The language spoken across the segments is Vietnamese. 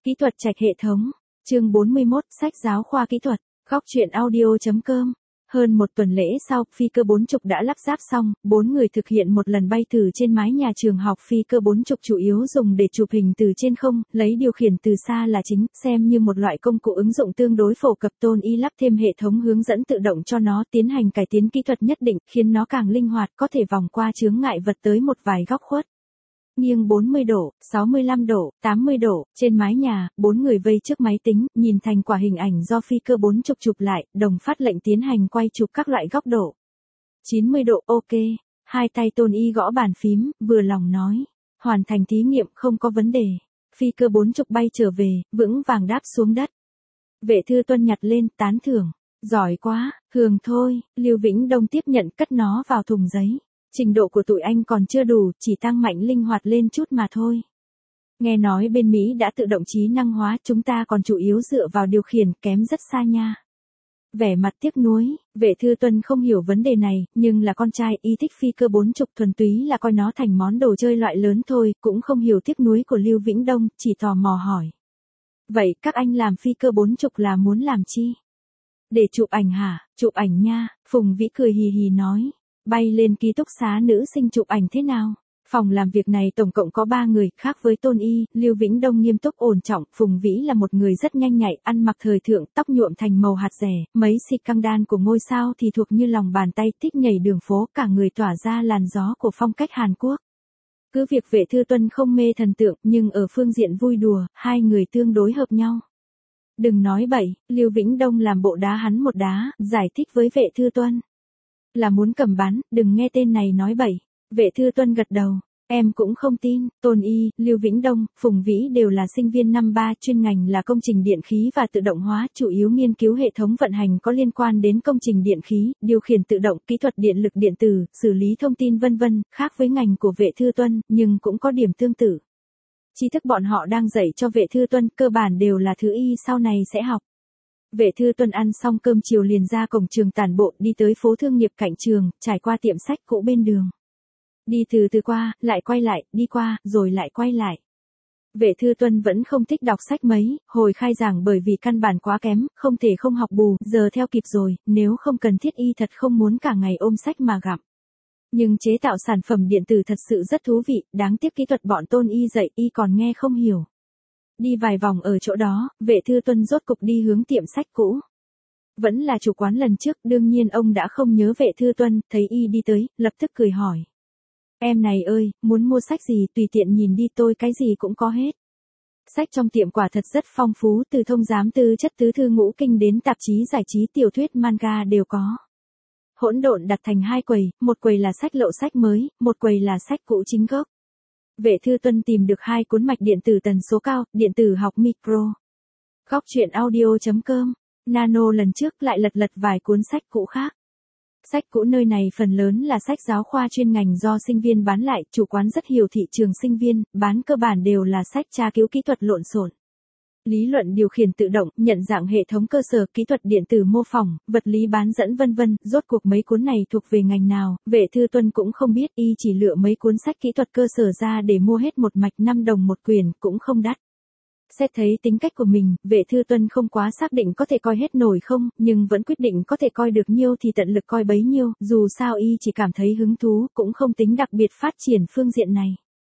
Kỹ thuật trạch hệ thống. Chương 41, sách giáo khoa kỹ thuật. Góc truyện audio.com. Hơn một tuần lễ sau, phi cơ 40 đã lắp ráp xong, 4 người thực hiện một lần bay thử trên mái nhà trường học. Phi cơ 40 chủ yếu dùng để chụp hình từ trên không, lấy điều khiển từ xa là chính, xem như một loại công cụ ứng dụng tương đối phổ cập. Tôn Y lắp thêm hệ thống hướng dẫn tự động cho nó, tiến hành cải tiến kỹ thuật nhất định, khiến nó càng linh hoạt, có thể vòng qua chướng ngại vật tới một vài góc khuất. Nghiêng 40 độ, 65 độ, 80 độ, trên mái nhà, 4 người vây trước máy tính, nhìn thành quả hình ảnh do phi cơ 40 chụp lại, đồng phát lệnh tiến hành quay chụp các loại góc độ. 90 độ, ok. Hai tay Tôn Y gõ bàn phím, vừa lòng nói. Hoàn thành thí nghiệm, không có vấn đề. Phi cơ 40 bay trở về, vững vàng đáp xuống đất. Vệ Thư Tuân nhặt lên, tán thưởng. Giỏi quá, thường thôi. Lưu Vĩnh Đông tiếp nhận, cất nó vào thùng giấy. Trình độ của tụi anh còn chưa đủ, chỉ tăng mạnh linh hoạt lên chút mà thôi. Nghe nói bên Mỹ đã tự động trí năng hóa, chúng ta còn chủ yếu dựa vào điều khiển, kém rất xa nha. Vẻ mặt tiếc nuối, Vệ Thư Tuân không hiểu vấn đề này, nhưng là con trai, y thích phi cơ 40, thuần túy là coi nó thành món đồ chơi loại lớn thôi, cũng không hiểu tiếc nuối của Lưu Vĩnh Đông, chỉ tò mò hỏi. Vậy các anh làm phi cơ 40 là muốn làm chi? Để chụp ảnh hả? Chụp ảnh nha, Phùng Vĩ cười hì hì nói. Bay lên ký túc xá nữ sinh chụp ảnh thế nào? Phòng làm việc này tổng cộng có 3 người, khác với Tôn Y, Lưu Vĩnh Đông nghiêm túc ổn trọng, Phùng Vĩ là một người rất nhanh nhạy, ăn mặc thời thượng, tóc nhuộm thành màu hạt rẻ, mấy xịt căng đan của ngôi sao thì thuộc như lòng bàn tay, thích nhảy đường phố, cả người tỏa ra làn gió của phong cách Hàn Quốc. Cứ việc Vệ Thư Tuân không mê thần tượng, nhưng ở phương diện vui đùa, hai người tương đối hợp nhau. Đừng nói bậy, Lưu Vĩnh Đông làm bộ đá hắn một đá, giải thích với Vệ Thư Tuân. Là muốn cầm bán, đừng nghe tên này nói bậy. Vệ Thư Tuân gật đầu. Em cũng không tin. Tôn Y, Lưu Vĩnh Đông, Phùng Vĩ đều là sinh viên năm 3, chuyên ngành là công trình điện khí và tự động hóa, chủ yếu nghiên cứu hệ thống vận hành có liên quan đến công trình điện khí, điều khiển tự động, kỹ thuật điện lực điện tử, xử lý thông tin vân vân, khác với ngành của Vệ Thư Tuân, nhưng cũng có điểm tương tự. Tri thức bọn họ đang dạy cho Vệ Thư Tuân cơ bản đều là thứ y sau này sẽ học. Vệ Thư Tuân ăn xong cơm chiều liền ra cổng trường tản bộ, đi tới phố thương nghiệp cạnh trường, trải qua tiệm sách cũ bên đường. Đi từ từ qua, lại quay lại, đi qua, rồi lại quay lại. Vệ Thư Tuân vẫn không thích đọc sách mấy, hồi khai giảng bởi vì căn bản quá kém, không thể không học bù, giờ theo kịp rồi, nếu không cần thiết y thật không muốn cả ngày ôm sách mà gặm. Nhưng chế tạo sản phẩm điện tử thật sự rất thú vị, đáng tiếc kỹ thuật bọn Tôn Y dạy y còn nghe không hiểu. Đi vài vòng ở chỗ đó, Vệ Thư Tuân rốt cục đi hướng tiệm sách cũ. Vẫn là chủ quán lần trước, đương nhiên ông đã không nhớ Vệ Thư Tuân, thấy y đi tới, lập tức cười hỏi. Em này ơi, muốn mua sách gì tùy tiện nhìn đi, tôi cái gì cũng có hết. Sách trong tiệm quả thật rất phong phú, từ thông giám tư chất tứ thư ngũ kinh đến tạp chí giải trí tiểu thuyết manga đều có. Hỗn độn đặt thành hai quầy, một quầy là sách lậu sách mới, một quầy là sách cũ chính gốc. Vệ Thư Tuân tìm được 2 cuốn mạch điện tử tần số cao, điện tử học micro. Góc truyện audio.com. Nano lần trước lại lật vài cuốn sách cũ khác. Sách cũ nơi này phần lớn là sách giáo khoa chuyên ngành do sinh viên bán lại, chủ quán rất hiểu thị trường sinh viên, bán cơ bản đều là sách tra cứu kỹ thuật lộn xộn. Lý luận điều khiển tự động, nhận dạng hệ thống cơ sở, kỹ thuật điện tử mô phỏng, vật lý bán dẫn vân vân, rốt cuộc mấy cuốn này thuộc về ngành nào, Vệ Thư Tuân cũng không biết, y chỉ lựa mấy cuốn sách kỹ thuật cơ sở ra để mua hết một mạch 5 đồng một quyển, cũng không đắt. Xét thấy tính cách của mình, Vệ Thư Tuân không quá xác định có thể coi hết nổi không, nhưng vẫn quyết định có thể coi được nhiêu thì tận lực coi bấy nhiêu, dù sao y chỉ cảm thấy hứng thú, cũng không tính đặc biệt phát triển phương diện này.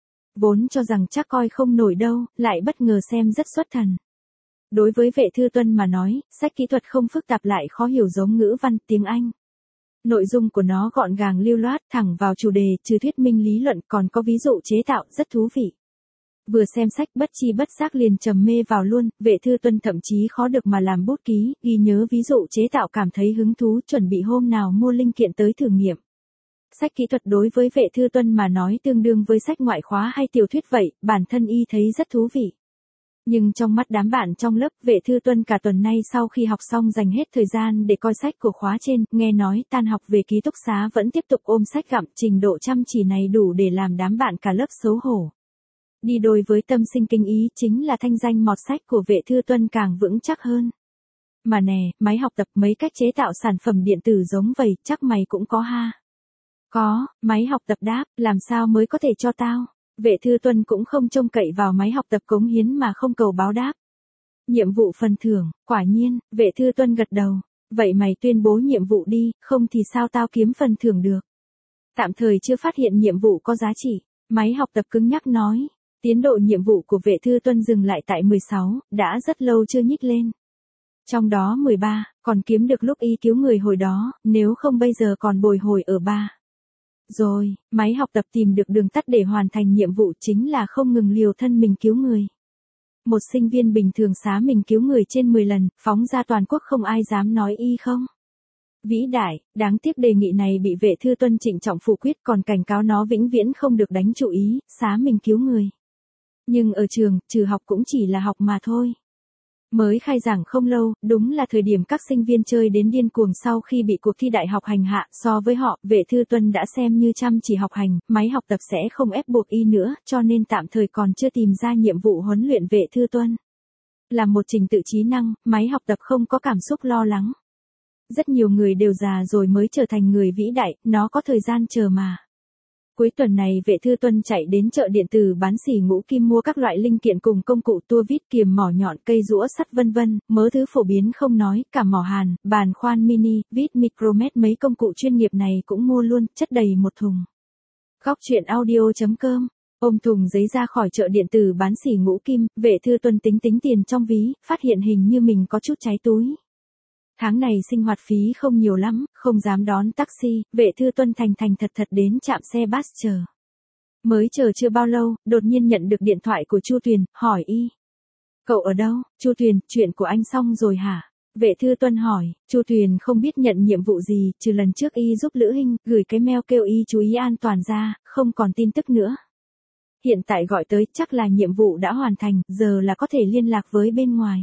Vốn cho rằng chắc coi không nổi đâu, lại bất ngờ xem rất xuất thần. Đối với Vệ Thư Tuân mà nói, sách kỹ thuật không phức tạp lại khó hiểu giống ngữ văn, tiếng Anh. Nội dung của nó gọn gàng lưu loát, thẳng vào chủ đề, trừ thuyết minh lý luận còn có ví dụ chế tạo, rất thú vị. Vừa xem sách bất chi bất giác liền trầm mê vào luôn, Vệ Thư Tuân thậm chí khó được mà làm bút ký, ghi nhớ ví dụ chế tạo, cảm thấy hứng thú, chuẩn bị hôm nào mua linh kiện tới thử nghiệm. Sách kỹ thuật đối với Vệ Thư Tuân mà nói tương đương với sách ngoại khóa hay tiểu thuyết vậy, bản thân y thấy rất thú vị. Nhưng trong mắt đám bạn trong lớp, Vệ Thư Tuân cả tuần nay sau khi học xong dành hết thời gian để coi sách của khóa trên, nghe nói tan học về ký túc xá vẫn tiếp tục ôm sách gặm, trình độ chăm chỉ này đủ để làm đám bạn cả lớp xấu hổ. Đi đôi với tâm sinh kinh ý chính là thanh danh mọt sách của Vệ Thư Tuân càng vững chắc hơn. Mà nè, máy học tập, mấy cách chế tạo sản phẩm điện tử giống vậy, chắc mày cũng có ha. Có, máy học tập đáp, làm sao mới có thể cho tao. Vệ Thư Tuân cũng không trông cậy vào máy học tập cống hiến mà không cầu báo đáp. Nhiệm vụ phần thưởng, quả nhiên, Vệ Thư Tuân gật đầu. Vậy mày tuyên bố nhiệm vụ đi, không thì sao tao kiếm phần thưởng được. Tạm thời chưa phát hiện nhiệm vụ có giá trị. Máy học tập cứng nhắc nói. Tiến độ nhiệm vụ của Vệ Thư Tuân dừng lại tại 16, đã rất lâu chưa nhích lên. Trong đó 13, còn kiếm được lúc y cứu người hồi đó, nếu không bây giờ còn bồi hồi ở 3. Rồi, máy học tập tìm được đường tắt để hoàn thành nhiệm vụ chính là không ngừng liều thân mình cứu người. Một sinh viên bình thường xá mình cứu người trên 10 lần, phóng ra toàn quốc không ai dám nói y không. Vĩ đại, đáng tiếc đề nghị này bị Vệ Thư Tuân trịnh trọng phủ quyết, còn cảnh cáo nó vĩnh viễn không được đánh chủ ý, xá mình cứu người. Nhưng ở trường, trừ học cũng chỉ là học mà thôi. Mới khai giảng không lâu, đúng là thời điểm các sinh viên chơi đến điên cuồng sau khi bị cuộc thi đại học hành hạ. So với họ, Vệ Thư Tuân đã xem như chăm chỉ học hành, máy học tập sẽ không ép buộc y nữa, cho nên tạm thời còn chưa tìm ra nhiệm vụ huấn luyện Vệ Thư Tuân. Là một trình tự trí năng, máy học tập không có cảm xúc lo lắng. Rất nhiều người đều già rồi mới trở thành người vĩ đại, nó có thời gian chờ mà. Cuối tuần này Vệ Thư Tuân chạy đến chợ điện tử bán xỉ Ngũ Kim mua các loại linh kiện cùng công cụ tua vít, kiềm mỏ nhọn, cây rũa sắt vân vân, mớ thứ phổ biến không nói, cả mỏ hàn, bàn khoan mini, vít micromet, mấy công cụ chuyên nghiệp này cũng mua luôn, chất đầy một thùng. Góc truyện audio.com. Ôm thùng giấy ra khỏi chợ điện tử bán xỉ Ngũ Kim, Vệ Thư Tuân tính tiền trong ví, phát hiện hình như mình có chút cháy túi. Tháng này sinh hoạt phí không nhiều lắm, không dám đón taxi, Vệ Thư Tuân thành thật đến trạm xe bus chờ. Mới chờ chưa bao lâu, đột nhiên nhận được điện thoại của Chu Tuyền, hỏi y. Cậu ở đâu? Chu Tuyền, chuyện của anh xong rồi hả? Vệ Thư Tuân hỏi, Chu Tuyền không biết nhận nhiệm vụ gì, trừ lần trước y giúp Lữ Hinh, gửi cái mail kêu y chú ý an toàn ra, không còn tin tức nữa. Hiện tại gọi tới, chắc là nhiệm vụ đã hoàn thành, giờ là có thể liên lạc với bên ngoài.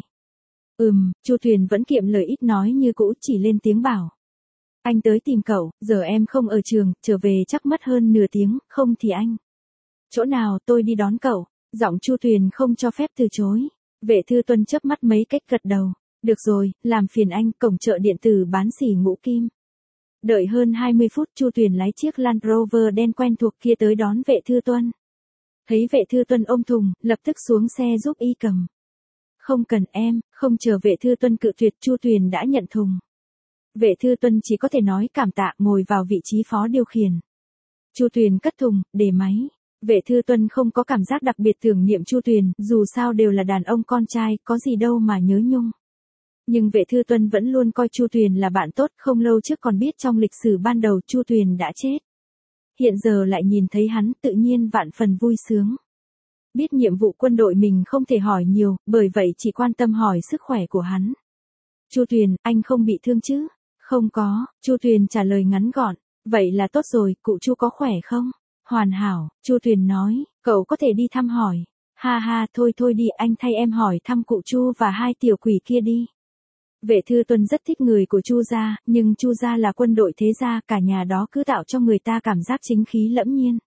Chu Tuyền vẫn kiệm lời ít nói như cũ, chỉ lên tiếng bảo. Anh tới tìm cậu, giờ em không ở trường, trở về chắc mất hơn nửa tiếng, không thì anh. Chỗ nào tôi đi đón cậu, giọng Chu Tuyền không cho phép từ chối. Vệ Thư Tuân chớp mắt mấy cách gật đầu. Được rồi, làm phiền anh, cổng chợ điện tử bán xỉ Ngũ Kim. Đợi hơn 20 phút Chu Tuyền lái chiếc Land Rover đen quen thuộc kia tới đón Vệ Thư Tuân. Thấy Vệ Thư Tuân ôm thùng, lập tức xuống xe giúp y cầm. Không cần em, không chờ Vệ Thư Tuân cự tuyệt, Chu Tuyền đã nhận thùng. Vệ Thư Tuân chỉ có thể nói cảm tạ, ngồi vào vị trí phó điều khiển. Chu Tuyền cất thùng, để máy. Vệ Thư Tuân không có cảm giác đặc biệt tưởng niệm Chu Tuyền, dù sao đều là đàn ông con trai, có gì đâu mà nhớ nhung. Nhưng Vệ Thư Tuân vẫn luôn coi Chu Tuyền là bạn tốt, không lâu trước còn biết trong lịch sử ban đầu Chu Tuyền đã chết. Hiện giờ lại nhìn thấy hắn, tự nhiên vạn phần vui sướng. Biết nhiệm vụ quân đội mình không thể hỏi nhiều, bởi vậy chỉ quan tâm hỏi sức khỏe của hắn. Chu Tuyền, anh không bị thương chứ? Không có, Chu Tuyền trả lời ngắn gọn. Vậy là tốt rồi, cụ Chu có khỏe không? Hoàn hảo, Chu Tuyền nói, cậu có thể đi thăm hỏi. Ha ha, thôi đi, anh thay em hỏi thăm cụ Chu và hai tiểu quỷ kia đi. Vệ Thư Tuân rất thích người của Chu gia, nhưng Chu gia là quân đội thế gia, cả nhà đó cứ tạo cho người ta cảm giác chính khí lẫm nhiên.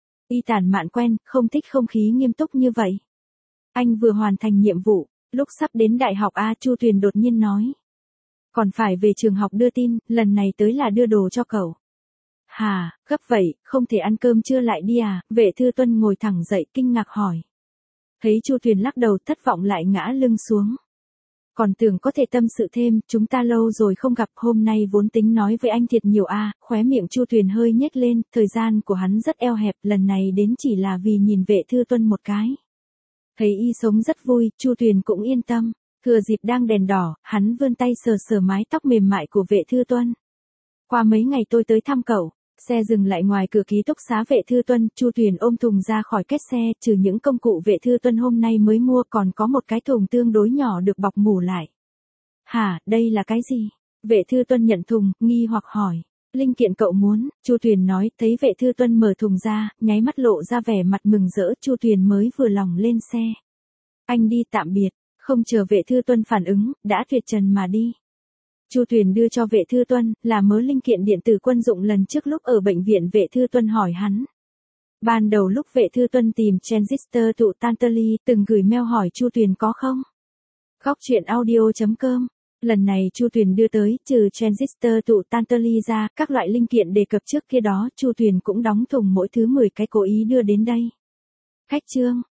Y tản mạn quen, không thích không khí nghiêm túc như vậy. Anh vừa hoàn thành nhiệm vụ, lúc sắp đến đại học Chu Tuyền đột nhiên nói. Còn phải về trường học đưa tin, lần này tới là đưa đồ cho cậu. Hà, gấp vậy, không thể ăn cơm trưa lại đi à? Vệ Thư Tuân ngồi thẳng dậy kinh ngạc hỏi. Thấy Chu Tuyền lắc đầu, thất vọng lại ngã lưng xuống. Còn tưởng có thể tâm sự thêm, chúng ta lâu rồi không gặp, hôm nay vốn tính nói với anh thiệt nhiều khóe miệng Chu Tuyền hơi nhếch lên, thời gian của hắn rất eo hẹp, lần này đến chỉ là vì nhìn Vệ Thư Tuân một cái. Thấy y sống rất vui, Chu Tuyền cũng yên tâm, thừa dịp đang đèn đỏ, hắn vươn tay sờ mái tóc mềm mại của Vệ Thư Tuân. Qua mấy ngày tôi tới thăm cậu. Xe dừng lại ngoài cửa ký túc xá Vệ Thư Tuân, Chu Tuyền ôm thùng ra khỏi két xe, trừ những công cụ Vệ Thư Tuân hôm nay mới mua còn có một cái thùng tương đối nhỏ được bọc mủ lại. Hả, đây là cái gì? Vệ Thư Tuân nhận thùng, nghi hoặc hỏi. Linh kiện cậu muốn, Chu Tuyền nói, thấy Vệ Thư Tuân mở thùng ra, nháy mắt lộ ra vẻ mặt mừng rỡ, Chu Tuyền mới vừa lòng lên xe. Anh đi tạm biệt, không chờ Vệ Thư Tuân phản ứng, đã tuyệt trần mà đi. Chu Tuyền đưa cho Vệ Thư Tuân, là mớ linh kiện điện tử quân dụng lần trước lúc ở bệnh viện. Vệ Thư Tuân hỏi hắn. Ban đầu lúc Vệ Thư Tuân tìm transistor tụ Tantalus, từng gửi mail hỏi Chu Tuyền có không? Góc truyện audio.com. Lần này Chu Tuyền đưa tới, trừ transistor tụ Tantalus ra, các loại linh kiện đề cập trước kia đó, Chu Tuyền cũng đóng thùng mỗi thứ 10 cái cố ý đưa đến đây. Khách trương,